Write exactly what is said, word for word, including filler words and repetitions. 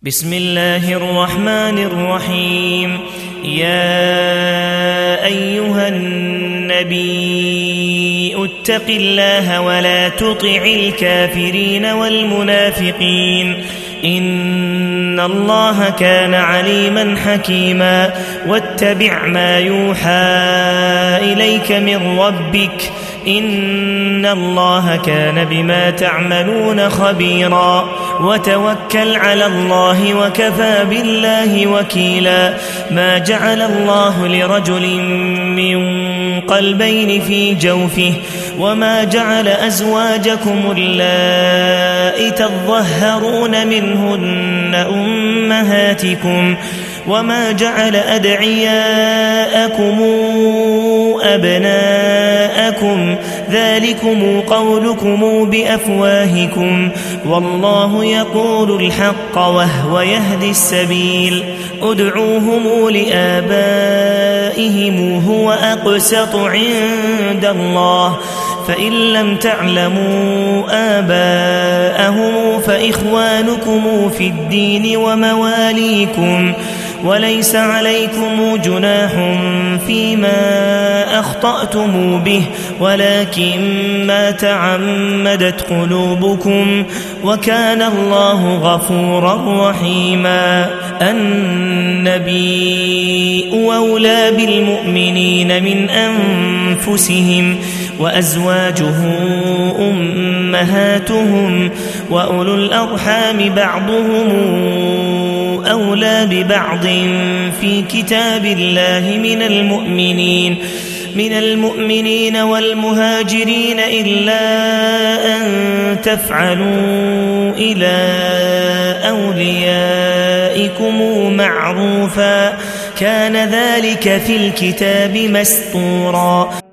بسم الله الرحمن الرحيم. يا أيها النبي اتق الله ولا تطع الكافرين والمنافقين إن الله كان عليما حكيما. واتبع ما يوحى إليك من ربك إن الله كان بما تعملون خبيرا. وتوكل على الله وكفى بالله وكيلا. ما جعل الله لرجل من قلبين في جوفه وما جعل أزواجكم اللائي تظهرون منهن أمهاتكم وما جعل أدعياءكم أبناءكم ذلكم قولكم بأفواهكم والله يقول الحق وهو يهدي السبيل. ادعوهم لآبائهم هو أقسط عند الله فإن لم تعلموا آباءهم فإخوانكم في الدين ومواليكم وليس عليكم جناح فيما أخطأتم به ولكن ما تعمدت قلوبكم وكان الله غفورا رحيما. النبي أولى بالمؤمنين من أنفسهم وأزواجه أمهاتهم وأولو الأرحام بعضهم أولى ببعض في كتاب الله من المؤمنين من المؤمنين والمهاجرين إلا أن تفعلوا إلى أوليائكم معروفا كان ذلك في الكتاب مسطورا.